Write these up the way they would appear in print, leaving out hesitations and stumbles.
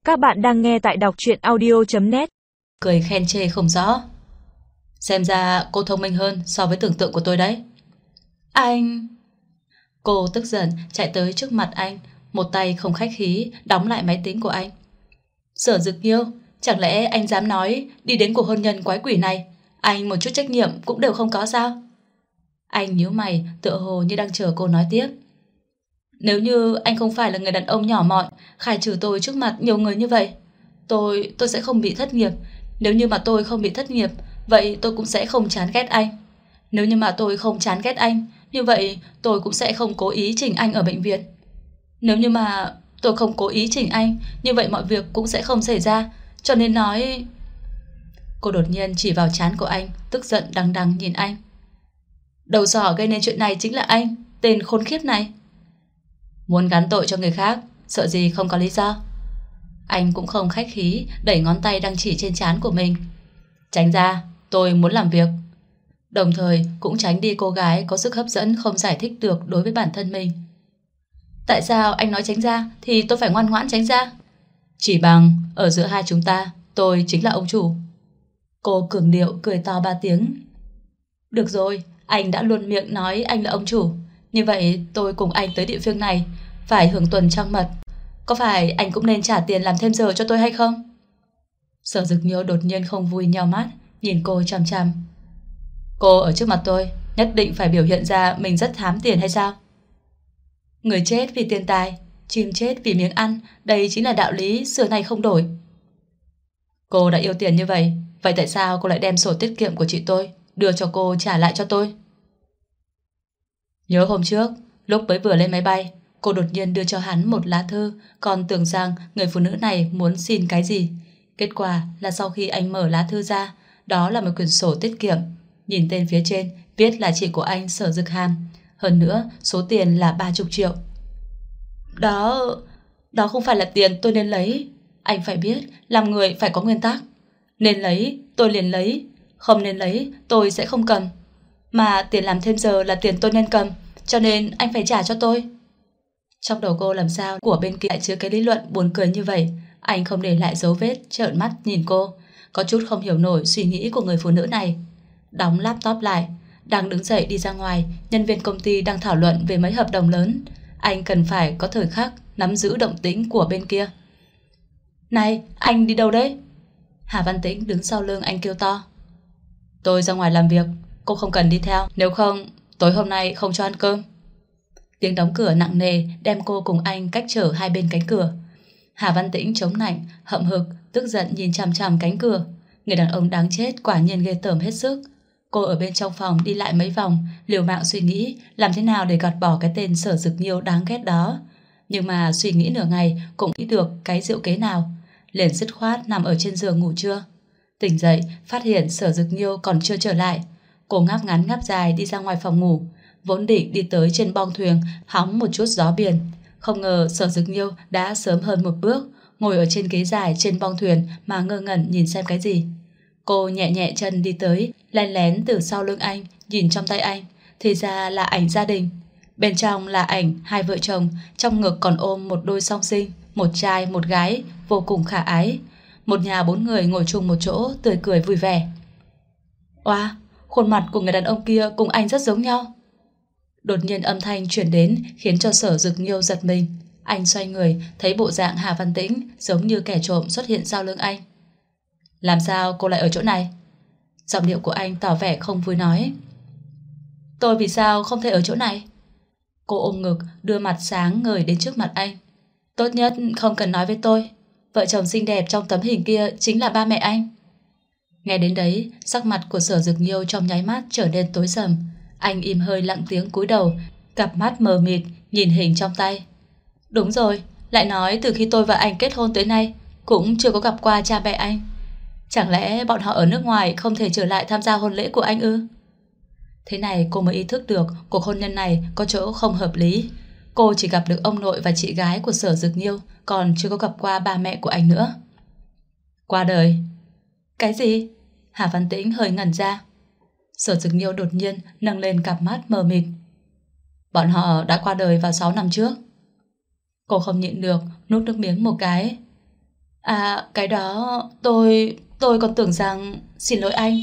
Các bạn đang nghe tại đọc truyện audio.net. Cười khen chê không rõ. Xem ra cô thông minh hơn so với tưởng tượng của tôi đấy. Anh... Cô tức giận chạy tới trước mặt anh, một tay không khách khí đóng lại máy tính của anh. Sở Dực Nhiêu, chẳng lẽ anh dám nói đi đến cuộc hôn nhân quái quỷ này anh một chút trách nhiệm cũng đều không có sao? Anh nhíu mày tựa hồ như đang chờ cô nói tiếp. Nếu như anh không phải là người đàn ông nhỏ mọn khai trừ tôi trước mặt nhiều người như vậy, tôi sẽ không bị thất nghiệp. Nếu như mà tôi không bị thất nghiệp, vậy tôi cũng sẽ không chán ghét anh. Nếu như mà tôi không chán ghét anh, như vậy tôi cũng sẽ không cố ý chỉnh anh ở bệnh viện. Nếu như mà tôi không cố ý chỉnh anh, như vậy mọi việc cũng sẽ không xảy ra. Cho nên nói... Cô đột nhiên chỉ vào trán của anh, tức giận đằng đằng nhìn anh. Đầu sỏ gây nên chuyện này chính là anh, tên khốn khiếp này. Muốn gắn tội cho người khác, sợ gì không có lý do. Anh cũng không khách khí đẩy ngón tay đang chỉ trên trán của mình. Tránh ra, tôi muốn làm việc. Đồng thời cũng tránh đi cô gái có sức hấp dẫn không giải thích được đối với bản thân mình. Tại sao anh nói tránh ra thì tôi phải ngoan ngoãn tránh ra? Chỉ bằng ở giữa hai chúng ta, tôi chính là ông chủ. Cô cường điệu cười to 3 tiếng. Được rồi, anh đã luôn miệng nói anh là ông chủ. Như vậy tôi cùng anh tới địa phương này, phải hưởng tuần trăng mật. Có phải anh cũng nên trả tiền làm thêm giờ cho tôi hay không? Sở Dực Nhiêu đột nhiên không vui nheo mắt, nhìn cô chằm chằm. Cô ở trước mặt tôi nhất định phải biểu hiện ra mình rất thám tiền hay sao? Người chết vì tiền tài, chim chết vì miếng ăn, đây chính là đạo lý xưa nay không đổi. Cô đã yêu tiền như vậy, vậy tại sao cô lại đem sổ tiết kiệm của chị tôi đưa cho cô trả lại cho tôi? Nhớ hôm trước, lúc mới vừa lên máy bay, cô đột nhiên đưa cho hắn một lá thư, còn tưởng rằng người phụ nữ này muốn xin cái gì. Kết quả là sau khi anh mở lá thư ra, đó là một quyển sổ tiết kiệm. Nhìn tên phía trên, viết là chị của anh Sở Dực Hàm. Hơn nữa, số tiền là 30 triệu. Đó không phải là tiền tôi nên lấy. Anh phải biết, làm người phải có nguyên tắc. Nên lấy, tôi liền lấy. Không nên lấy, tôi sẽ không cầm. Mà tiền làm thêm giờ là tiền tôi nên cầm, cho nên anh phải trả cho tôi. Trong đầu cô làm sao của bên kia lại chứa cái lý luận buồn cười như vậy. Anh không để lại dấu vết, trợn mắt nhìn cô, có chút không hiểu nổi suy nghĩ của người phụ nữ này. Đóng laptop lại, đang đứng dậy đi ra ngoài. Nhân viên công ty đang thảo luận về mấy hợp đồng lớn. Anh cần phải có thời khắc nắm giữ động tĩnh của bên kia. Này, anh đi đâu đấy? Hà Văn Tĩnh đứng sau lưng anh kêu to. Tôi ra ngoài làm việc, cô không cần đi theo, nếu không tối hôm nay không cho ăn cơm. Tiếng đóng cửa nặng nề đem cô cùng anh cách trở hai bên cánh cửa. Hà Văn Tĩnh chống nạnh, hậm hực, tức giận nhìn chằm chằm cánh cửa. Người đàn ông đáng chết quả nhiên ghê tởm hết sức. Cô ở bên trong phòng đi lại mấy vòng, liều mạng suy nghĩ làm thế nào để gạt bỏ cái tên Sở Dực Nhiêu đáng ghét đó. Nhưng mà suy nghĩ nửa ngày cũng nghĩ được cái diệu kế nào, liền dứt khoát nằm ở trên giường ngủ trưa. Tỉnh dậy phát hiện Sở Dực Nhiêu còn chưa trở lại. Cô ngáp ngắn ngáp dài đi ra ngoài phòng ngủ, vốn định đi tới trên bong thuyền hóng một chút gió biển. Không ngờ Sở Dực Nhiêu đã sớm hơn một bước, ngồi ở trên ghế dài trên bong thuyền mà ngơ ngẩn nhìn xem cái gì. Cô nhẹ nhẹ chân đi tới, lén lén từ sau lưng anh nhìn trong tay anh, thì ra là ảnh gia đình. Bên trong là ảnh hai vợ chồng, trong ngực còn ôm một đôi song sinh, một trai một gái, vô cùng khả ái. Một nhà 4 người ngồi chung một chỗ, tươi cười vui vẻ. Oa, khuôn mặt của người đàn ông kia cùng anh rất giống nhau. Đột nhiên âm thanh truyền đến khiến cho Sở Dực Nhiêu giật mình. Anh xoay người, thấy bộ dạng Hà Văn Tĩnh giống như kẻ trộm xuất hiện sau lưng anh. Làm sao cô lại ở chỗ này? Giọng điệu của anh tỏ vẻ không vui nói. Tôi vì sao không thể ở chỗ này? Cô ôm ngực, đưa mặt sáng ngời đến trước mặt anh. Tốt nhất không cần nói với tôi. Vợ chồng xinh đẹp trong tấm hình kia chính là ba mẹ anh. Nghe đến đấy, sắc mặt của Sở Dực Nhiêu trong nháy mắt trở nên tối sầm. Anh im hơi lặng tiếng cúi đầu, cặp mắt mờ mịt nhìn hình trong tay. Đúng rồi, lại nói từ khi tôi và anh kết hôn tới nay cũng chưa có gặp qua cha mẹ anh. Chẳng lẽ bọn họ ở nước ngoài không thể trở lại tham gia hôn lễ của anh ư? Thế này cô mới ý thức được cuộc hôn nhân này có chỗ không hợp lý. Cô chỉ gặp được ông nội và chị gái của Sở Dực Nhiêu, còn chưa có gặp qua ba mẹ của anh nữa. Qua đời. Cái gì? Hà Văn Tĩnh hơi ngẩn ra. Sở Dực Nhiêu đột nhiên nâng lên cặp mắt mờ mịt. Bọn họ đã qua đời vào 6 năm trước. Cô không nhịn được nuốt nước miếng một cái. À, cái đó tôi còn tưởng rằng... Xin lỗi anh.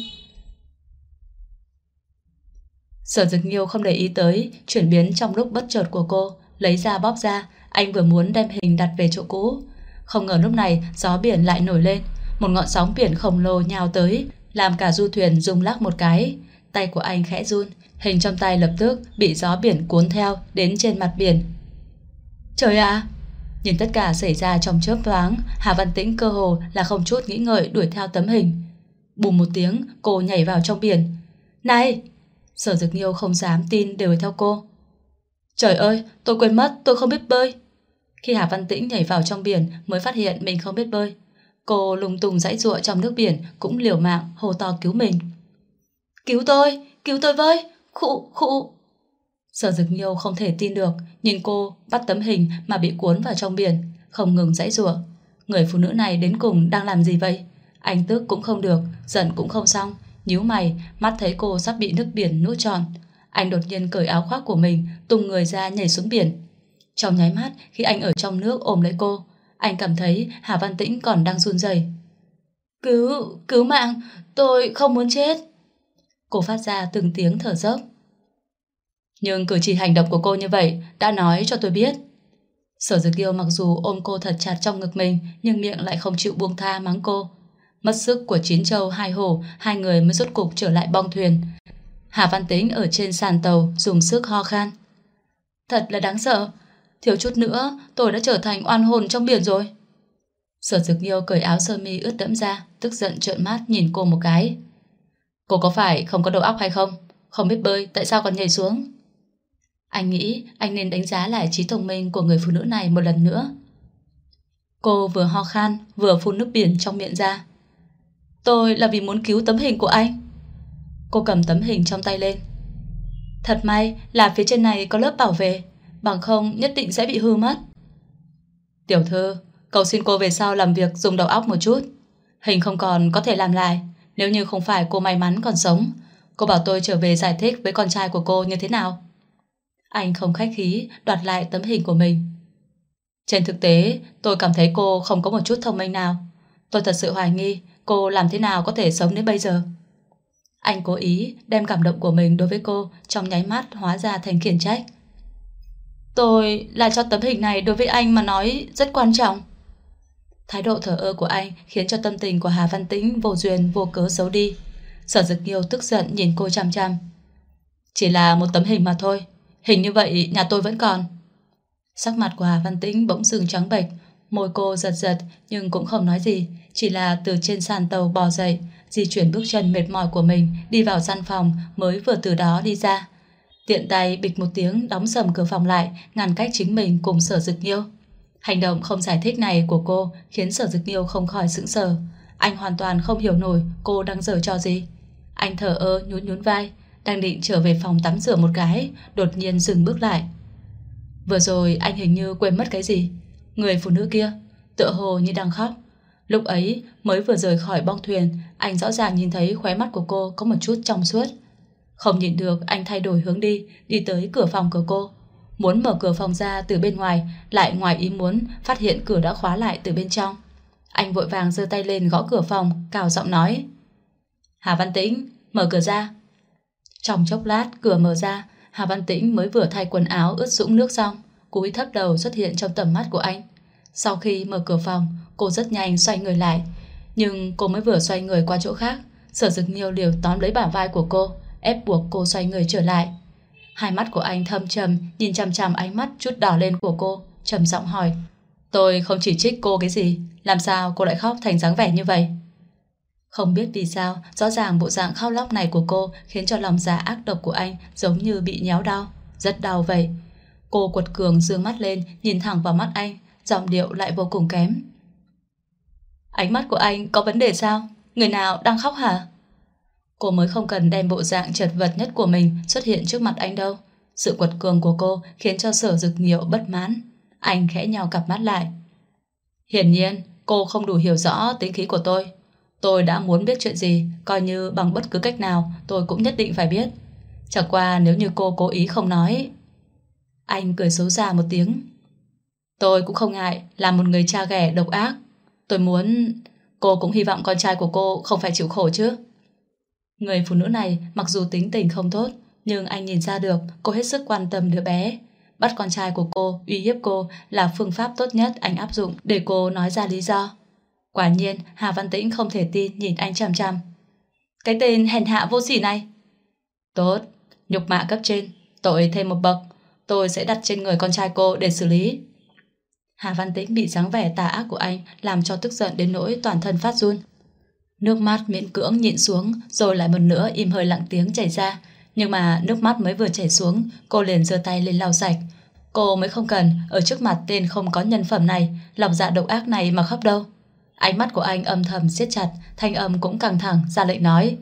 Sở Dực Nghiêu không để ý tới chuyển biến trong lúc bất chợt của cô, lấy ra bóp ra. Anh vừa muốn đem hình đặt về chỗ cũ, không ngờ lúc này gió biển lại nổi lên. Một ngọn sóng biển khổng lồ nhào tới, làm cả du thuyền rung lắc một cái. Tay của anh khẽ run, hình trong tay lập tức bị gió biển cuốn theo đến trên mặt biển. Trời ạ! Nhìn tất cả xảy ra trong chớp nhoáng, Hà Văn Tĩnh cơ hồ là không chút nghĩ ngợi đuổi theo tấm hình. Bùm một tiếng, cô nhảy vào trong biển. Này! Sở Dực Nghiêu không dám tin đuổi theo cô. Trời ơi, tôi quên mất, tôi không biết bơi. Khi Hà Văn Tĩnh nhảy vào trong biển mới phát hiện mình không biết bơi. Cô lung tung giãy giụa trong nước biển, cũng liều mạng hô to cứu mình. Cứu tôi với, khụ khụ. Sở Dực Nghiêu không thể tin được, nhìn cô bắt tấm hình mà bị cuốn vào trong biển, không ngừng giãy giụa. Người phụ nữ này đến cùng đang làm gì vậy? Anh tức cũng không được, giận cũng không xong, nhíu mày, mắt thấy cô sắp bị nước biển nuốt trọn. Anh đột nhiên cởi áo khoác của mình, tung người ra nhảy xuống biển. Trong nháy mắt, khi anh ở trong nước ôm lấy cô, anh cảm thấy Hà Văn Tĩnh còn đang run rẩy. Cứu mạng, tôi không muốn chết. Cô phát ra từng tiếng thở dốc. Nhưng cử chỉ hành động của cô như vậy đã nói cho tôi biết. Sở Dực Nghiêu mặc dù ôm cô thật chặt trong ngực mình, nhưng miệng lại không chịu buông tha mắng cô. Mất sức của chín châu hai hổ, hai người mới rốt cục trở lại bong thuyền. Hà Văn Tĩnh ở trên sàn tàu dùng sức ho khan. Thật là đáng sợ, thiếu chút nữa tôi đã trở thành oan hồn trong biển rồi. Sở Dực Nghiêu cởi áo sơ mi ướt đẫm ra, tức giận trợn mắt nhìn cô một cái. Cô có phải không có đầu óc hay không? Không biết bơi, tại sao còn nhảy xuống? Anh nghĩ anh nên đánh giá lại trí thông minh của người phụ nữ này một lần nữa. Cô vừa ho khan, vừa phun nước biển trong miệng ra. Tôi là vì muốn cứu tấm hình của anh. Cô cầm tấm hình trong tay lên. Thật may là phía trên này có lớp bảo vệ, bằng không nhất định sẽ bị hư mất. Tiểu thư, cầu xin cô về sau làm việc dùng đầu óc một chút. Hình không còn có thể làm lại. Nếu như không phải cô may mắn còn sống, cô bảo tôi trở về giải thích với con trai của cô như thế nào? Anh không khách khí đoạt lại tấm hình của mình. Trên thực tế, tôi cảm thấy cô không có một chút thông minh nào. Tôi thật sự hoài nghi cô làm thế nào có thể sống đến bây giờ. Anh cố ý đem cảm động của mình đối với cô trong nháy mắt hóa ra thành khiển trách. Tôi là cho tấm hình này đối với anh mà nói rất quan trọng. Thái độ thờ ơ của anh khiến cho tâm tình của Hà Văn Tĩnh vô duyên vô cớ xấu đi. Sở Dực Nghiêu tức giận nhìn cô chăm chăm. Chỉ là một tấm hình mà thôi, hình như vậy nhà tôi vẫn còn. Sắc mặt của Hà Văn Tĩnh bỗng dưng trắng bệch, môi cô giật giật nhưng cũng không nói gì, chỉ là từ trên sàn tàu bò dậy, di chuyển bước chân mệt mỏi của mình đi vào gian phòng mới vừa từ đó đi ra. Tiện tay bịch một tiếng đóng sầm cửa phòng lại, ngăn cách chính mình cùng Sở Dực Nghiêu. Hành động không giải thích này của cô khiến Sở Dực Nghiêu không khỏi sững sờ. Anh hoàn toàn không hiểu nổi cô đang giở trò gì. Anh thở ơ nhún vai, đang định trở về phòng tắm rửa một cái, đột nhiên dừng bước lại. Vừa rồi anh hình như quên mất cái gì. Người phụ nữ kia tựa hồ như đang khóc. Lúc ấy mới vừa rời khỏi bong thuyền, anh rõ ràng nhìn thấy khóe mắt của cô có một chút trong suốt. Không nhịn được, anh thay đổi hướng đi tới cửa phòng của cô. Muốn mở cửa phòng ra từ bên ngoài, lại ngoài ý muốn phát hiện cửa đã khóa lại từ bên trong. Anh vội vàng giơ tay lên gõ cửa phòng, cào giọng nói. Hà Văn Tĩnh, mở cửa ra. Trong chốc lát cửa mở ra, Hà Văn Tĩnh mới vừa thay quần áo ướt sũng nước xong, cúi thấp đầu xuất hiện trong tầm mắt của anh. Sau khi mở cửa phòng, cô rất nhanh xoay người lại. Nhưng cô mới vừa xoay người qua chỗ khác, Sở Dực Nghiêu liều tóm lấy bả vai của cô, ép buộc cô xoay người trở lại. Hai mắt của anh thâm trầm nhìn chằm chằm ánh mắt chút đỏ lên của cô, trầm giọng hỏi. Tôi không chỉ trích cô cái gì, làm sao cô lại khóc thành dáng vẻ như vậy? Không biết vì sao, rõ ràng bộ dạng khóc lóc này của cô khiến cho lòng dạ ác độc của anh giống như bị nhéo đau, rất đau vậy. Cô quật cường dương mắt lên, nhìn thẳng vào mắt anh, giọng điệu lại vô cùng kém. Ánh mắt của anh có vấn đề sao? Người nào đang khóc hả? Cô mới không cần đem bộ dạng chật vật nhất của mình xuất hiện trước mặt anh đâu. Sự quật cường của cô khiến cho Sở Dực Nghiêu bất mãn. Anh khẽ nhào cặp mắt lại. Hiển nhiên cô không đủ hiểu rõ tính khí của tôi. Tôi đã muốn biết chuyện gì, coi như bằng bất cứ cách nào tôi cũng nhất định phải biết. Chẳng qua nếu như cô cố ý không nói. Anh cười xấu xa một tiếng. Tôi cũng không ngại làm một người cha ghẻ độc ác. Tôi muốn... Cô cũng hy vọng con trai của cô không phải chịu khổ chứ. Người phụ nữ này mặc dù tính tình không tốt, nhưng anh nhìn ra được cô hết sức quan tâm đứa bé. Bắt con trai của cô uy hiếp cô là phương pháp tốt nhất anh áp dụng để cô nói ra lý do. Quả nhiên Hà Văn Tĩnh không thể tin nhìn anh chằm chằm. Cái tên hèn hạ vô sỉ này. Tốt, nhục mạ cấp trên, tội thêm một bậc. Tôi sẽ đặt trên người con trai cô để xử lý. Hà Văn Tĩnh bị dáng vẻ tà ác của anh làm cho tức giận đến nỗi toàn thân phát run. Nước mắt miễn cưỡng nhịn xuống, rồi lại một nữa im hơi lặng tiếng chảy ra. Nhưng mà nước mắt mới vừa chảy xuống, cô liền giơ tay lên lau sạch. Cô mới không cần ở trước mặt tên không có nhân phẩm này, lòng dạ độc ác này mà khóc đâu. Ánh mắt của anh âm thầm siết chặt, thanh âm cũng căng thẳng, ra lệnh nói.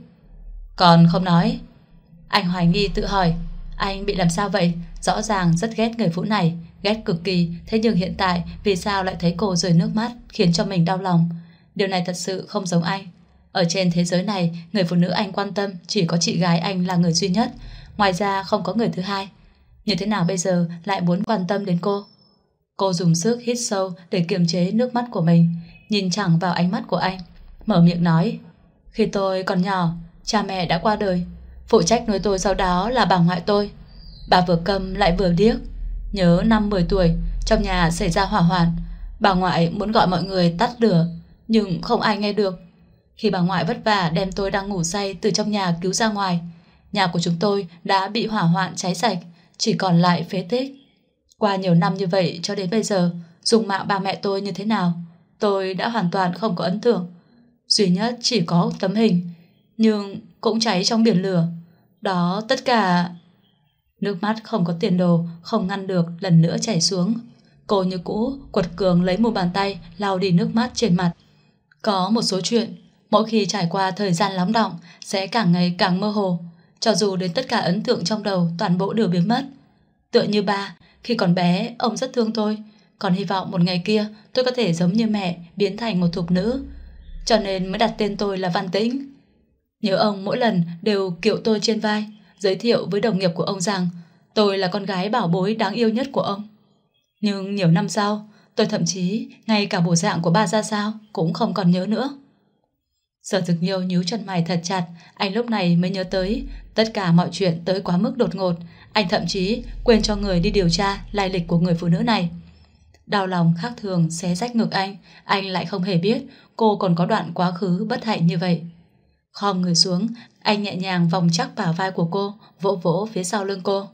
Còn không nói. Anh hoài nghi tự hỏi, anh bị làm sao vậy? Rõ ràng rất ghét người phụ nữ này, ghét cực kỳ, thế nhưng hiện tại vì sao lại thấy cô rơi nước mắt, khiến cho mình đau lòng. Điều này thật sự không giống anh. Ở trên thế giới này, người phụ nữ anh quan tâm chỉ có chị gái anh là người duy nhất, ngoài ra không có người thứ hai. Như thế nào bây giờ lại muốn quan tâm đến cô? Cô dùng sức hít sâu để kiềm chế nước mắt của mình, nhìn thẳng vào ánh mắt của anh, mở miệng nói. Khi tôi còn nhỏ, cha mẹ đã qua đời, phụ trách nuôi tôi sau đó là bà ngoại tôi. Bà vừa câm lại vừa điếc. Nhớ năm 10 tuổi, trong nhà xảy ra hỏa hoạn, bà ngoại muốn gọi mọi người tắt lửa, nhưng không ai nghe được. Khi bà ngoại vất vả đem tôi đang ngủ say từ trong nhà cứu ra ngoài, nhà của chúng tôi đã bị hỏa hoạn cháy sạch, chỉ còn lại phế tích. Qua nhiều năm như vậy cho đến bây giờ, dung mạo ba mẹ tôi như thế nào, tôi đã hoàn toàn không có ấn tượng. Duy nhất chỉ có tấm hình, nhưng cũng cháy trong biển lửa. Đó tất cả... Nước mắt không có tiền đồ, không ngăn được lần nữa chảy xuống. Cô như cũ quật cường lấy một bàn tay lau đi nước mắt trên mặt. Có một số chuyện mỗi khi trải qua thời gian lắng đọng sẽ càng ngày càng mơ hồ, cho dù đến tất cả ấn tượng trong đầu toàn bộ đều biến mất. Tựa như ba, khi còn bé ông rất thương tôi, còn hy vọng một ngày kia tôi có thể giống như mẹ, biến thành một thục nữ, cho nên mới đặt tên tôi là Văn Tĩnh. Nhớ ông mỗi lần đều kiệu tôi trên vai, giới thiệu với đồng nghiệp của ông rằng tôi là con gái bảo bối đáng yêu nhất của ông. Nhưng nhiều năm sau, tôi thậm chí ngay cả bộ dạng của ba ra sao cũng không còn nhớ nữa. Sở Dực Nhiêu nhíu chân mày thật chặt, anh lúc này mới nhớ tới tất cả mọi chuyện tới quá mức đột ngột. Anh thậm chí quên cho người đi điều tra lai lịch của người phụ nữ này. Đau lòng khác thường xé rách ngực anh lại không hề biết cô còn có đoạn quá khứ bất hạnh như vậy. Khom người xuống, anh nhẹ nhàng vòng chắc bả vai của cô, vỗ vỗ phía sau lưng cô.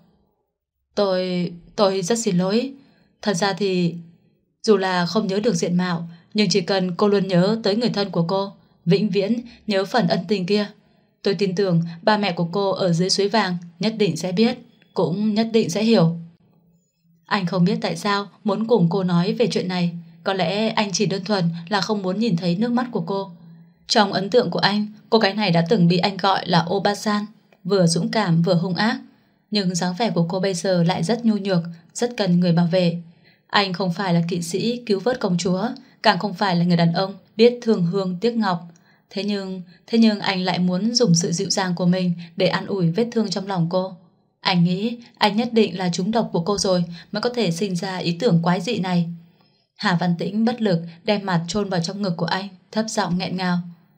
Tôi rất xin lỗi. Thật ra thì dù là không nhớ được diện mạo, nhưng chỉ cần cô luôn nhớ tới người thân của cô, vĩnh viễn nhớ phần ân tình kia, tôi tin tưởng ba mẹ của cô ở dưới suối vàng nhất định sẽ biết, cũng nhất định sẽ hiểu. Anh không biết tại sao muốn cùng cô nói về chuyện này. Có lẽ anh chỉ đơn thuần là không muốn nhìn thấy nước mắt của cô. Trong ấn tượng của anh, cô gái này đã từng bị anh gọi là Obasan, vừa dũng cảm vừa hung ác. Nhưng dáng vẻ của cô bây giờ lại rất nhu nhược, rất cần người bảo vệ. Anh không phải là kỵ sĩ cứu vớt công chúa, càng không phải là người đàn ông biết thương hương tiếc ngọc. Thế nhưng anh lại muốn dùng sự dịu dàng của mình để an ủi vết thương trong lòng cô. Anh nghĩ anh nhất định là trúng độc của cô rồi mới có thể sinh ra ý tưởng quái dị này. Hà Văn Tĩnh bất lực đem mặt chôn vào trong ngực của anh, thấp giọng nghẹn ngào.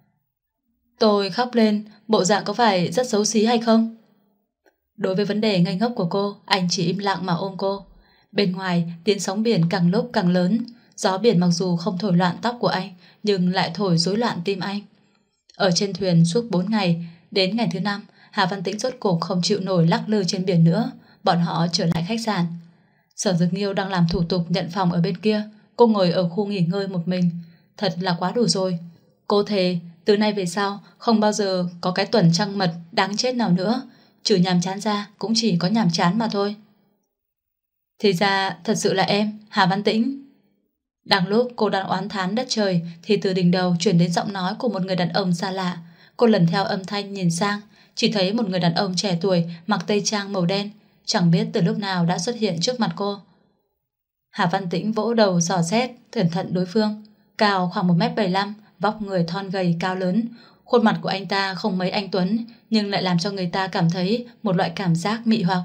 Tôi khóc lên, bộ dạng có phải rất xấu xí hay không? Đối với vấn đề ngây ngốc của cô, anh chỉ im lặng mà ôm cô. Bên ngoài, tiếng sóng biển càng lúc càng lớn. Gió biển mặc dù không thổi loạn tóc của anh, nhưng lại thổi rối loạn tim anh. Ở trên thuyền suốt 4 ngày, đến ngày thứ 5, Hà Văn Tĩnh rốt cuộc không chịu nổi lắc lư trên biển nữa. Bọn họ trở lại khách sạn. Sở Dực Nhiêu đang làm thủ tục nhận phòng ở bên kia. Cô ngồi ở khu nghỉ ngơi một mình. Thật là quá đủ rồi. Cô thề từ nay về sau không bao giờ có cái tuần trăng mật đáng chết nào nữa. Trừ nhàm chán ra cũng chỉ có nhàm chán mà thôi. Thì ra thật sự là em, Hà Văn Tĩnh. Đang lúc cô đang oán thán đất trời thì từ đỉnh đầu chuyển đến giọng nói của một người đàn ông xa lạ. Cô lần theo âm thanh nhìn sang, chỉ thấy một người đàn ông trẻ tuổi mặc tây trang màu đen, chẳng biết từ lúc nào đã xuất hiện trước mặt cô. Hà Văn Tĩnh vỗ đầu dò xét cẩn thận đối phương. Cao khoảng 1m75, vóc người thon gầy cao lớn. Khuôn mặt của anh ta không mấy anh tuấn, nhưng lại làm cho người ta cảm thấy một loại cảm giác mị hoặc.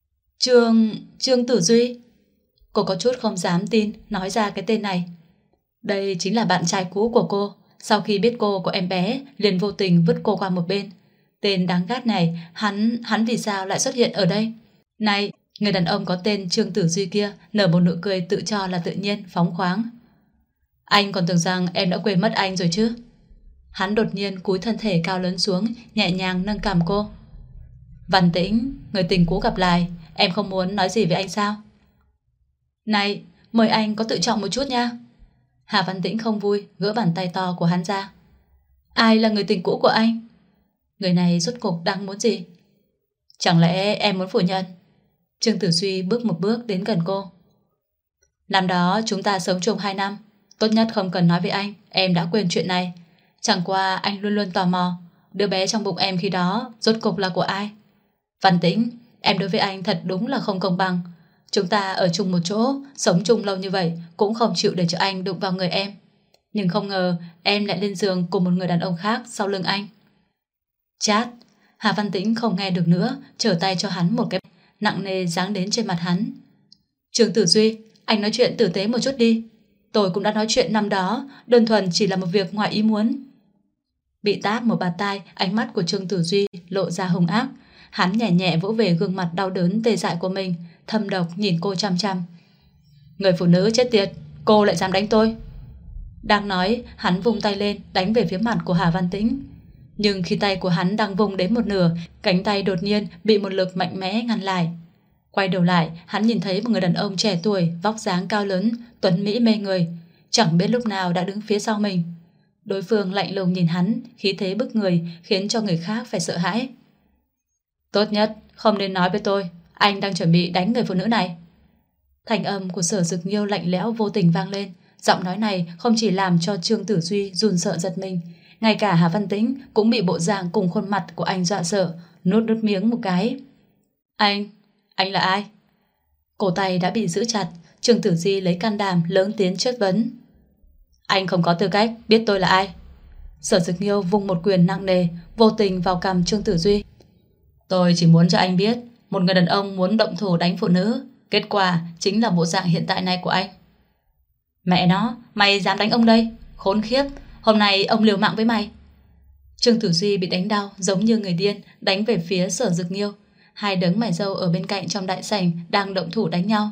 Trương Tử Duy. Cô có chút không dám tin nói ra cái tên này. Đây chính là bạn trai cũ của cô. Sau khi biết cô có em bé, liền vô tình vứt cô qua một bên. Tên đáng ghét này, hắn vì sao lại xuất hiện ở đây? Này, người đàn ông có tên Trương Tử Duy kia nở một nụ cười tự cho là tự nhiên, phóng khoáng. Anh còn tưởng rằng em đã quên mất anh rồi chứ? Hắn đột nhiên cúi thân thể cao lớn xuống, nhẹ nhàng nâng cằm cô. Văn Tĩnh, người tình cũ gặp lại, em không muốn nói gì với anh sao? Này, mời anh có tự trọng một chút nha. Hà Văn Tĩnh không vui, gỡ bàn tay to của hắn ra. Ai là người tình cũ của anh? Người này rốt cuộc đang muốn gì? Chẳng lẽ em muốn phủ nhận? Trương Tử Duy bước một bước đến gần cô. Năm đó chúng ta sống chung 2 năm. Tốt nhất không cần nói với anh, em đã quên chuyện này. Chẳng qua anh luôn luôn tò mò, đứa bé trong bụng em khi đó rốt cuộc là của ai? Văn Tĩnh, em đối với anh thật đúng là không công bằng. Chúng ta ở chung một chỗ, sống chung lâu như vậy, cũng không chịu để cho anh đụng vào người em. Nhưng không ngờ em lại lên giường cùng một người đàn ông khác sau lưng anh. Chát. Hà Văn Tĩnh không nghe được nữa, trở tay cho hắn một cái nặng nề giáng đến trên mặt hắn. Trương Tử Duy, anh nói chuyện tử tế một chút đi. Tôi cũng đã nói chuyện năm đó, đơn thuần chỉ là một việc ngoài ý muốn. Bị tát một bạt tai, ánh mắt của Trương Tử Duy lộ ra hung ác. Hắn nhẹ nhẹ vỗ về gương mặt đau đớn tê dại của mình, thâm độc nhìn cô chăm chăm. Người phụ nữ chết tiệt, cô lại dám đánh tôi. Đang nói, hắn vung tay lên đánh về phía mặt của Hà Văn Tĩnh. Nhưng khi tay của hắn đang vung đến một nửa, cánh tay đột nhiên bị một lực mạnh mẽ ngăn lại. Quay đầu lại, hắn nhìn thấy một người đàn ông trẻ tuổi, vóc dáng cao lớn, tuấn mỹ mê người, chẳng biết lúc nào đã đứng phía sau mình. Đối phương lạnh lùng nhìn hắn, khí thế bức người, khiến cho người khác phải sợ hãi. Tốt nhất không nên nói với tôi, anh đang chuẩn bị đánh người phụ nữ này. Thanh âm của Sở Dực Nhiêu lạnh lẽo vô tình vang lên. Giọng nói này không chỉ làm cho Trương Tử Duy run sợ giật mình, ngay cả Hà Văn Tĩnh cũng bị bộ dạng cùng khuôn mặt của anh dọa sợ, nuốt nước miếng một cái. Anh là ai? Cổ tay đã bị giữ chặt, Trương Tử Duy lấy can đảm lớn tiếng chất vấn. Anh không có tư cách biết tôi là ai. Sở Dực Nhiêu vung một quyền nặng nề, vô tình vào cằm Trương Tử Duy. Tôi chỉ muốn cho anh biết, một người đàn ông muốn động thủ đánh phụ nữ, kết quả chính là bộ dạng hiện tại này của anh. Mẹ nó, mày dám đánh ông đây? Khốn khiếp, hôm nay ông liều mạng với mày. Trương Tử Duy bị đánh đau giống như người điên, đánh về phía Sở Dực Nhiêu. Hai đấng mày râu ở bên cạnh trong đại sảnh đang động thủ đánh nhau.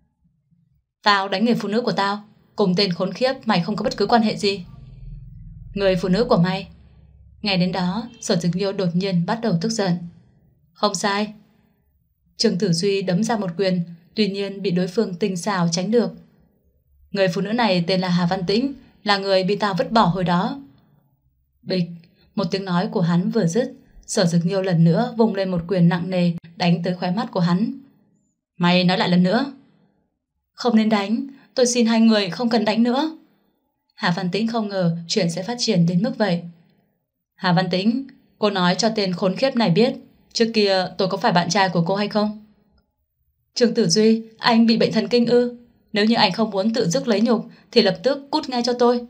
Tao đánh người phụ nữ của tao, cùng tên khốn khiếp mày không có bất cứ quan hệ gì. Người phụ nữ của mày. Nghe đến đó, Sở Dực Nhiêu đột nhiên bắt đầu tức giận. Không sai. Trương Tử Duy đấm ra một quyền, tuy nhiên bị đối phương tinh xảo tránh được. Người phụ nữ này tên là Hà Văn Tĩnh, là người bị tao vứt bỏ hồi đó. Bịch, một tiếng nói của hắn vừa dứt, Sở Dực Nhiêu lần nữa vùng lên một quyền nặng nề đánh tới khóe mắt của hắn. Mày nói lại lần nữa. Không nên đánh, tôi xin hai người không cần đánh nữa. Hà Văn Tĩnh không ngờ chuyện sẽ phát triển đến mức vậy. Hà Văn Tĩnh, cô nói cho tên khốn khiếp này biết, trước kia tôi có phải bạn trai của cô hay không? Trương Tử Duy, anh bị bệnh thần kinh ư? Nếu như anh không muốn tự dứt lấy nhục thì lập tức cút ngay cho tôi.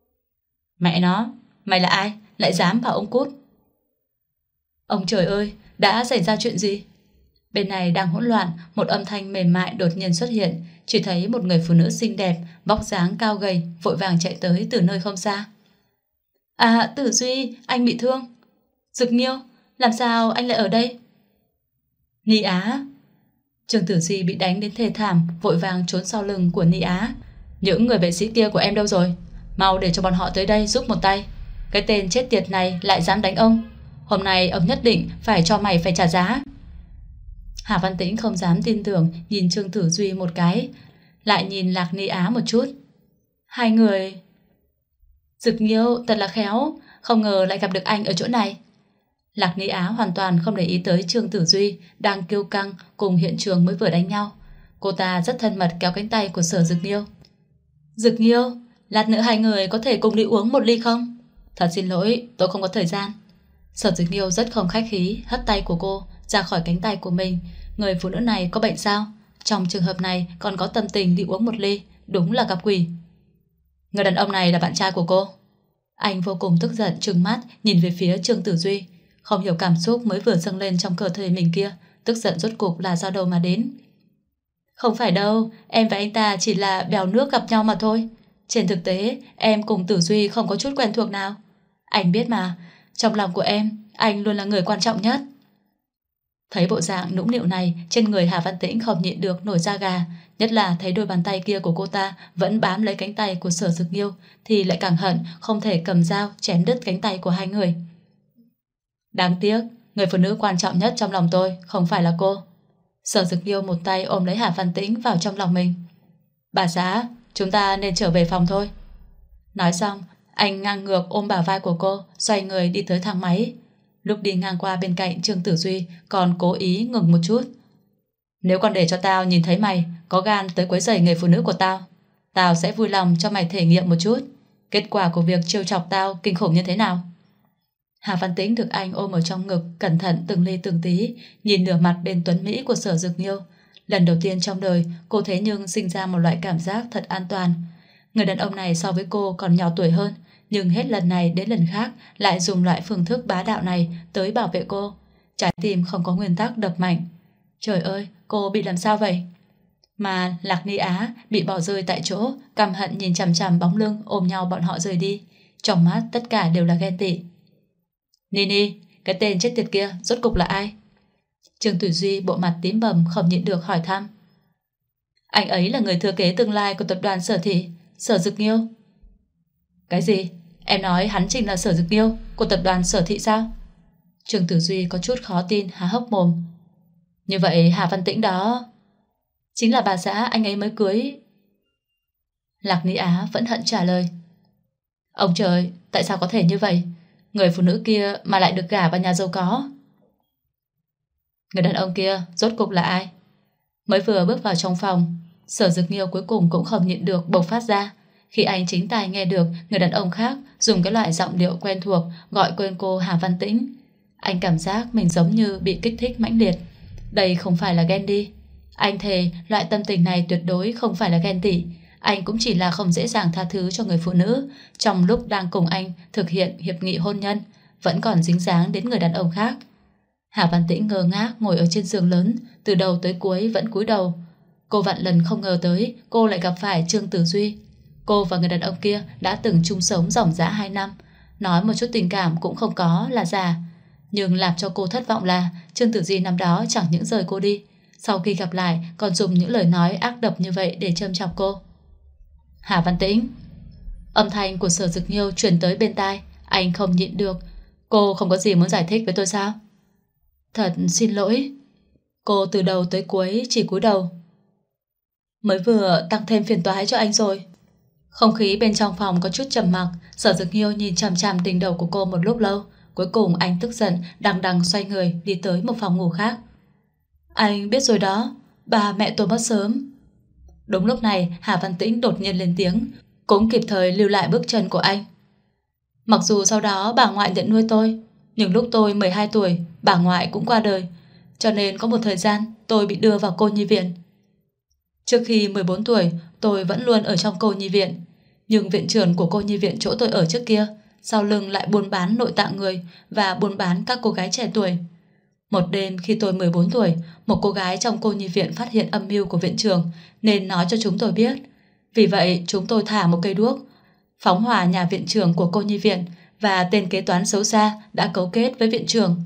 Mẹ nó, mày là ai? Lại dám bảo ông cút? Ông trời ơi, đã xảy ra chuyện gì? Bên này đang hỗn loạn, một âm thanh mềm mại đột nhiên xuất hiện. Chỉ thấy một người phụ nữ xinh đẹp, vóc dáng cao gầy, vội vàng chạy tới từ nơi không xa. À, Tử Duy, anh bị thương. Dực Nhiêu, làm sao anh lại ở đây? Ni Á. Trương Tử Duy bị đánh đến thê thảm, vội vàng trốn sau lưng của Ni Á. Những người vệ sĩ kia của em đâu rồi? Mau để cho bọn họ tới đây giúp một tay. Cái tên chết tiệt này lại dám đánh ông. Hôm nay ông nhất định phải cho mày phải trả giá. Hà Văn Tĩnh không dám tin tưởng, nhìn Trương Tử Duy một cái, lại nhìn Lạc Ni Á một chút. Hai người... Dực Nhiêu thật là khéo, không ngờ lại gặp được anh ở chỗ này. Lạc Ni Á hoàn toàn không để ý tới Trương Tử Duy đang kiêu căng cùng hiện trường mới vừa đánh nhau. Cô ta rất thân mật kéo cánh tay của Sở Dực Nhiêu. Dực Nhiêu, lát nữa hai người có thể cùng đi uống một ly không? Thật xin lỗi, tôi không có thời gian. Sở Dực Nhiêu rất không khách khí, hất tay của cô ra khỏi cánh tay của mình. Người phụ nữ này có bệnh sao? Trong trường hợp này còn có tâm tình đi uống một ly, đúng là gặp quỷ. Người đàn ông này là bạn trai của cô. Anh vô cùng tức giận trừng mắt nhìn về phía Trương Tử Duy. Không hiểu cảm xúc mới vừa dâng lên trong cơ thể mình kia, tức giận rốt cuộc là do đâu mà đến. Không phải đâu, em và anh ta chỉ là bèo nước gặp nhau mà thôi. Trên thực tế, em cùng Tử Duy không có chút quen thuộc nào. Anh biết mà, trong lòng của em, anh luôn là người quan trọng nhất. Thấy bộ dạng nũng nịu này, trên người Hà Văn Tĩnh không nhịn được nổi da gà, nhất là thấy đôi bàn tay kia của cô ta vẫn bám lấy cánh tay của Sở Dực Nghiêu thì lại càng hận không thể cầm dao chém đứt cánh tay của hai người. Đáng tiếc, người phụ nữ quan trọng nhất trong lòng tôi không phải là cô. Sở Dực Nghiêu một tay ôm lấy Hà Văn Tĩnh vào trong lòng mình. Bà xã, chúng ta nên trở về phòng thôi. Nói xong, anh ngang ngược ôm bả vai của cô, xoay người đi tới thang máy. Lúc đi ngang qua bên cạnh Trương Tử Duy còn cố ý ngừng một chút. Nếu còn để cho tao nhìn thấy mày có gan tới quấy rầy người phụ nữ của tao, tao sẽ vui lòng cho mày thể nghiệm một chút kết quả của việc trêu chọc tao kinh khủng như thế nào. Hà Văn Tĩnh được anh ôm ở trong ngực, cẩn thận từng ly từng tí nhìn nửa mặt bên tuấn mỹ của Sở Dực Nghiêu. Lần đầu tiên trong đời cô thế nhưng sinh ra một loại cảm giác thật an toàn. Người đàn ông này so với cô còn nhỏ tuổi hơn, nhưng hết lần này đến lần khác lại dùng loại phương thức bá đạo này tới bảo vệ cô. Trái tim không có nguyên tắc đập mạnh. Trời ơi, cô bị làm sao vậy? Mà Lạc Ni Á bị bỏ rơi tại chỗ, căm hận nhìn chằm chằm bóng lưng ôm nhau bọn họ rời đi. Trong mắt tất cả đều là ghen tị. Nini, cái tên chết tiệt kia rốt cục là ai? Trương Tử Duy bộ mặt tím bầm không nhịn được hỏi thăm. Anh ấy là người thừa kế tương lai của tập đoàn Sở Thị, Sở Dực Nghiêu. Cái gì? Em nói hắn chính là Sở Dực Nghiêu của tập đoàn Sở Thị sao? Trương Tử Duy có chút khó tin, há hốc mồm. Như vậy Hà Văn Tĩnh đó chính là bà xã anh ấy mới cưới. Lạc Ni Á vẫn hận trả lời. Ông trời, tại sao có thể như vậy? Người phụ nữ kia mà lại được gả vào nhà giàu có. Người đàn ông kia rốt cục là ai? Mới vừa bước vào trong phòng, Sở Dực Nghiêu cuối cùng cũng không nhịn được bộc phát ra. Khi anh chính tai nghe được người đàn ông khác dùng cái loại giọng điệu quen thuộc gọi quên cô Hà Văn Tĩnh, anh cảm giác mình giống như bị kích thích mãnh liệt. Đây không phải là ghen đi. Anh thề loại tâm tình này tuyệt đối không phải là ghen tị. Anh cũng chỉ là không dễ dàng tha thứ cho người phụ nữ trong lúc đang cùng anh thực hiện hiệp nghị hôn nhân, vẫn còn dính dáng đến người đàn ông khác. Hà Văn Tĩnh ngơ ngác ngồi ở trên giường lớn, từ đầu tới cuối vẫn cúi đầu. Cô vạn lần không ngờ tới cô lại gặp phải Trương Tử Duy. Cô và người đàn ông kia đã từng chung sống ròng rã 2 năm, nói một chút tình cảm cũng không có là giả. Nhưng làm cho cô thất vọng là Trương Tử Duy năm đó chẳng những rời cô đi, sau khi gặp lại còn dùng những lời nói ác độc như vậy để châm chọc cô. Hà Văn Tĩnh. Âm thanh của Sở Dực Nghiêu truyền tới bên tai. Anh không nhịn được. Cô không có gì muốn giải thích với tôi sao? Thật xin lỗi. Cô từ đầu tới cuối chỉ cúi đầu. Mới vừa tăng thêm phiền toái cho anh rồi. Không khí bên trong phòng có chút trầm mặc. Sở Dực Nghiêu nhìn chằm chằm đỉnh đầu của cô một lúc lâu. Cuối cùng anh tức giận đằng đằng xoay người đi tới một phòng ngủ khác. Anh biết rồi đó, ba mẹ tôi mất sớm. Đúng lúc này Hà Văn Tĩnh đột nhiên lên tiếng, cũng kịp thời lưu lại bước chân của anh. Mặc dù sau đó bà ngoại nhận nuôi tôi, nhưng lúc tôi 12 tuổi bà ngoại cũng qua đời, cho nên có một thời gian tôi bị đưa vào cô nhi viện. Trước khi 14 tuổi tôi vẫn luôn ở trong cô nhi viện, nhưng viện trưởng của cô nhi viện chỗ tôi ở trước kia sau lưng lại buôn bán nội tạng người và buôn bán các cô gái trẻ tuổi. Một đêm khi tôi 14 tuổi, một cô gái trong cô nhi viện phát hiện âm mưu của viện trưởng nên nói cho chúng tôi biết. Vì vậy chúng tôi thả một cây đuốc, phóng hỏa nhà viện trưởng của cô nhi viện, và tên kế toán xấu xa đã cấu kết với viện trưởng.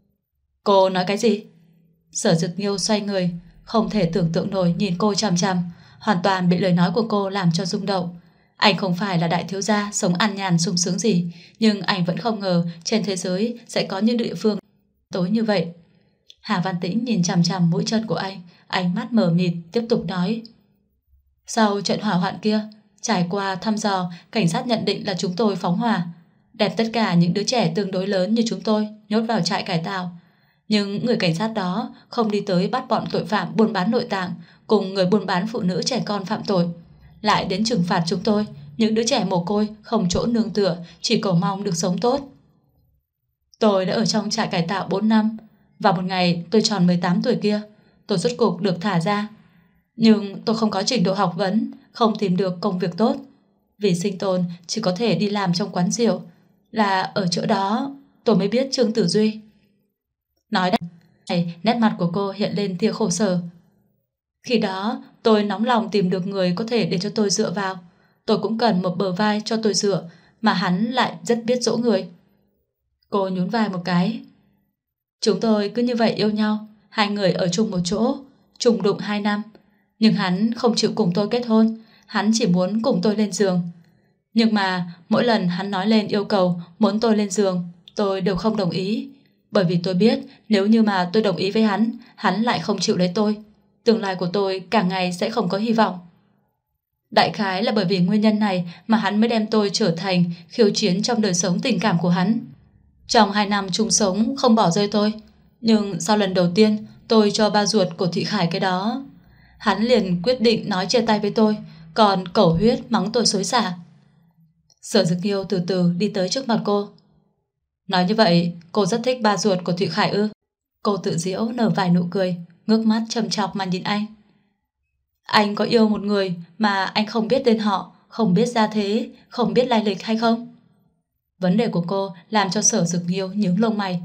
Cô nói cái gì? Sở Dực Nghiêu xoay người, không thể tưởng tượng nổi nhìn cô chằm chằm, hoàn toàn bị lời nói của cô làm cho rung động. Anh không phải là đại thiếu gia sống an nhàn sung sướng gì, nhưng anh vẫn không ngờ trên thế giới sẽ có những địa phương tối như vậy. Hà Văn Tĩnh nhìn chằm chằm mũi chân của anh, ánh mắt mờ mịt tiếp tục nói. Sau trận hỏa hoạn kia, trải qua thăm dò, cảnh sát nhận định là chúng tôi phóng hỏa, đem tất cả những đứa trẻ tương đối lớn như chúng tôi nhốt vào trại cải tạo. Nhưng người cảnh sát đó không đi tới bắt bọn tội phạm buôn bán nội tạng cùng người buôn bán phụ nữ trẻ con phạm tội, lại đến trừng phạt chúng tôi, những đứa trẻ mồ côi không chỗ nương tựa, chỉ cầu mong được sống tốt. Tôi đã ở trong trại cải tạo 4 năm. Vào một ngày tôi tròn 18 tuổi kia, tôi rốt cuộc được thả ra. Nhưng tôi không có trình độ học vấn, không tìm được công việc tốt. Vì sinh tồn chỉ có thể đi làm trong quán rượu. Là ở chỗ đó tôi mới biết Trương Tử Duy. Nói đây, nét mặt của cô hiện lên tia khổ sở. Khi đó tôi nóng lòng tìm được người có thể để cho tôi dựa vào. tôi cũng cần một bờ vai cho tôi dựa, mà hắn lại rất biết dỗ người. Cô nhún vai một cái. Chúng tôi cứ như vậy yêu nhau, hai người ở chung một chỗ, trùng đụng 2 năm. Nhưng hắn không chịu cùng tôi kết hôn, hắn chỉ muốn cùng tôi lên giường. Nhưng mà mỗi lần hắn nói lên yêu cầu muốn tôi lên giường, tôi đều không đồng ý. Bởi vì tôi biết nếu như mà tôi đồng ý với hắn lại không chịu lấy tôi. Tương lai của tôi càng ngày sẽ không có hy vọng. Đại khái là bởi vì nguyên nhân này mà hắn mới đem tôi trở thành khiêu chiến trong đời sống tình cảm của hắn. Trong 2 năm chung sống không bỏ rơi tôi. Nhưng sau lần đầu tiên tôi cho ba ruột của Thị Khải cái đó, hắn liền quyết định nói chia tay với tôi, còn cẩu huyết mắng tôi xối xả. Sở Dực Nghiêu từ từ đi tới trước mặt cô. Nói như vậy, cô rất thích ba ruột của Thụy Khải ư? Cô tự giễu nở vài nụ cười, ngước mắt trầm trọc mà nhìn anh. Anh có yêu một người mà anh không biết tên họ, không biết gia thế, không biết lai lịch hay không? Vấn đề của cô làm cho Sở Dực Nghiêu nhướng lông mày.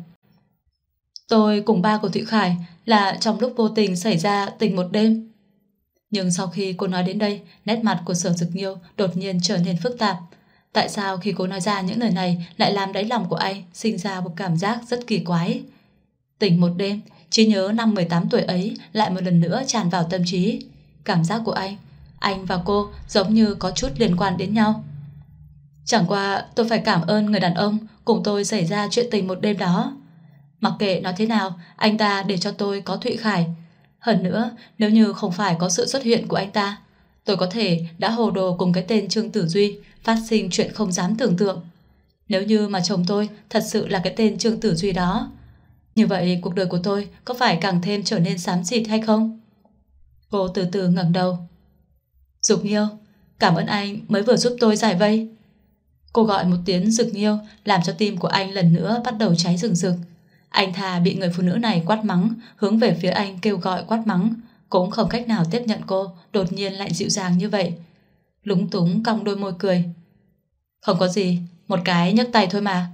Tôi cùng ba của Thụy Khải là trong lúc vô tình xảy ra tình một đêm. Nhưng sau khi cô nói đến đây, nét mặt của Sở Dực Nghiêu đột nhiên trở nên phức tạp. Tại sao khi cô nói ra những lời này lại làm đáy lòng của anh sinh ra một cảm giác rất kỳ quái? Tình một đêm, trí nhớ năm 18 tuổi ấy lại một lần nữa tràn vào tâm trí. Cảm giác của anh và cô giống như có chút liên quan đến nhau. Chẳng qua tôi phải cảm ơn người đàn ông cùng tôi xảy ra chuyện tình một đêm đó. Mặc kệ nói thế nào, anh ta để cho tôi có Thụy Khải. Hơn nữa, nếu như không phải có sự xuất hiện của anh ta, tôi có thể đã hồ đồ cùng cái tên Trương Tử Duy, phát sinh chuyện không dám tưởng tượng. Nếu như mà chồng tôi thật sự là cái tên Trương Tử Duy đó, như vậy cuộc đời của tôi có phải càng thêm trở nên xám xịt hay không? Cô từ từ ngẩng đầu. Dực Nghiêu, cảm ơn anh mới vừa giúp tôi giải vây. Cô gọi một tiếng Dực Nghiêu làm cho tim của anh lần nữa bắt đầu cháy rừng rực. Anh thà bị người phụ nữ này quát mắng, hướng về phía anh kêu gọi quát mắng, cũng không cách nào tiếp nhận cô đột nhiên lại dịu dàng như vậy. Lúng túng cong đôi môi cười. Không có gì, một cái nhấc tay thôi mà.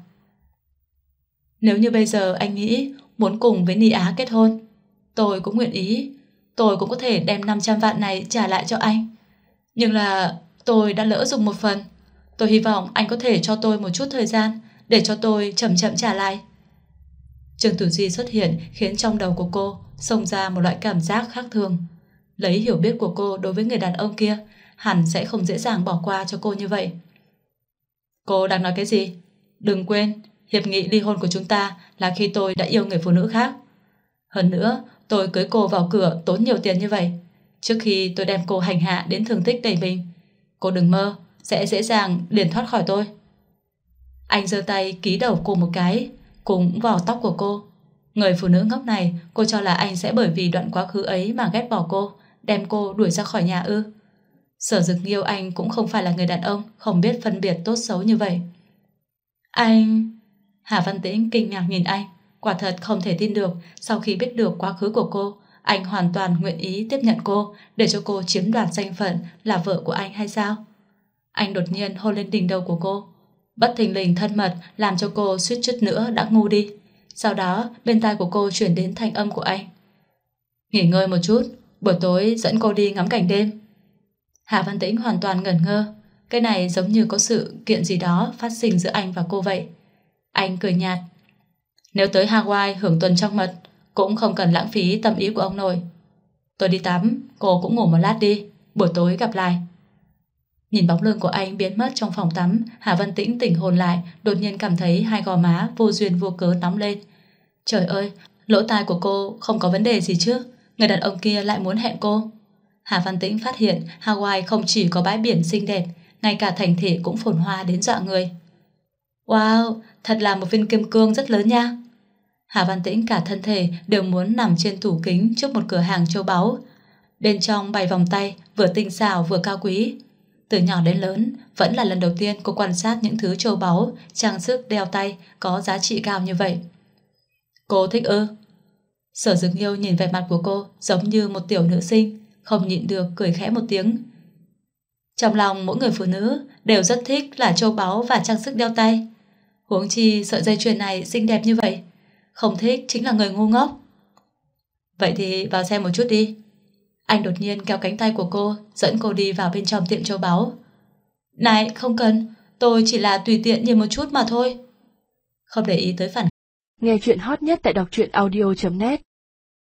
Nếu như bây giờ anh nghĩ muốn cùng với Ni Á kết hôn, tôi cũng nguyện ý. Tôi cũng có thể đem 500 vạn này trả lại cho anh. Nhưng là tôi đã lỡ dùng một phần. Tôi hy vọng anh có thể cho tôi một chút thời gian để cho tôi chậm chậm trả lại. Trương Tử Duy xuất hiện khiến trong đầu của cô xông ra một loại cảm giác khác thường. Lấy hiểu biết của cô đối với người đàn ông kia, hẳn sẽ không dễ dàng bỏ qua cho cô như vậy. Cô đang nói cái gì? Đừng quên, hiệp nghị ly hôn của chúng ta là khi tôi đã yêu người phụ nữ khác. Hơn nữa, tôi cưới cô vào cửa tốn nhiều tiền như vậy, trước khi tôi đem cô hành hạ đến thương tích đầy mình. Cô đừng mơ sẽ dễ dàng liền thoát khỏi tôi. Anh giơ tay ký đầu cô một cái, cũng vào tóc của cô. Người phụ nữ ngốc này, cô cho là anh sẽ bởi vì đoạn quá khứ ấy mà ghét bỏ cô, đem cô đuổi ra khỏi nhà ư? Sở Dực Nghiêu anh cũng không phải là người đàn ông không biết phân biệt tốt xấu như vậy. Anh... Hà Văn Tĩnh kinh ngạc nhìn anh, quả thật không thể tin được. Sau khi biết được quá khứ của cô, anh hoàn toàn nguyện ý tiếp nhận cô, để cho cô chiếm đoạt danh phận là vợ của anh hay sao? Anh đột nhiên hôn lên đỉnh đầu của cô, bất thình lình thân mật làm cho cô suýt chút nữa đã ngu đi. Sau đó bên tai của cô chuyển đến thanh âm của anh. Nghỉ ngơi một chút, buổi tối dẫn cô đi ngắm cảnh đêm. Hà Văn Tĩnh hoàn toàn ngẩn ngơ. Cái này giống như có sự kiện gì đó phát sinh giữa anh và cô vậy. Anh cười nhạt. Nếu tới Hawaii hưởng tuần trăng mật, cũng không cần lãng phí tâm ý của ông nội. Tôi đi tắm, cô cũng ngủ một lát đi, buổi tối gặp lại. Nhìn bóng lưng của anh biến mất trong phòng tắm, Hà Văn Tĩnh tỉnh hồn lại, đột nhiên cảm thấy hai gò má vô duyên vô cớ nóng lên. Trời ơi, lỗ tai của cô không có vấn đề gì chứ? Người đàn ông kia lại muốn hẹn cô. Hà Văn Tĩnh phát hiện Hawaii không chỉ có bãi biển xinh đẹp, ngay cả thành thị cũng phồn hoa đến dọa người. Wow, thật là một viên kim cương rất lớn nha. Hà Văn Tĩnh cả thân thể đều muốn nằm trên tủ kính trước một cửa hàng châu báu. Bên trong bày vòng tay vừa tinh xảo vừa cao quý. Từ nhỏ đến lớn, vẫn là lần đầu tiên cô quan sát những thứ châu báu, trang sức đeo tay có giá trị cao như vậy. Cô thích ư? Sở Dực Nghiêu nhìn vẻ mặt của cô giống như một tiểu nữ sinh, không nhịn được cười khẽ một tiếng. Trong lòng mỗi người phụ nữ đều rất thích là châu báu và trang sức đeo tay. Huống chi sợi dây chuyền này xinh đẹp như vậy, không thích chính là người ngu ngốc. Vậy thì vào xem một chút đi. Anh đột nhiên kéo cánh tay của cô, dẫn cô đi vào bên trong tiệm châu báu. Này, không cần, tôi chỉ là tùy tiện nhìn một chút mà thôi. Không để ý tới phản. Nghe chuyện hot nhất tại đọc truyện audio.net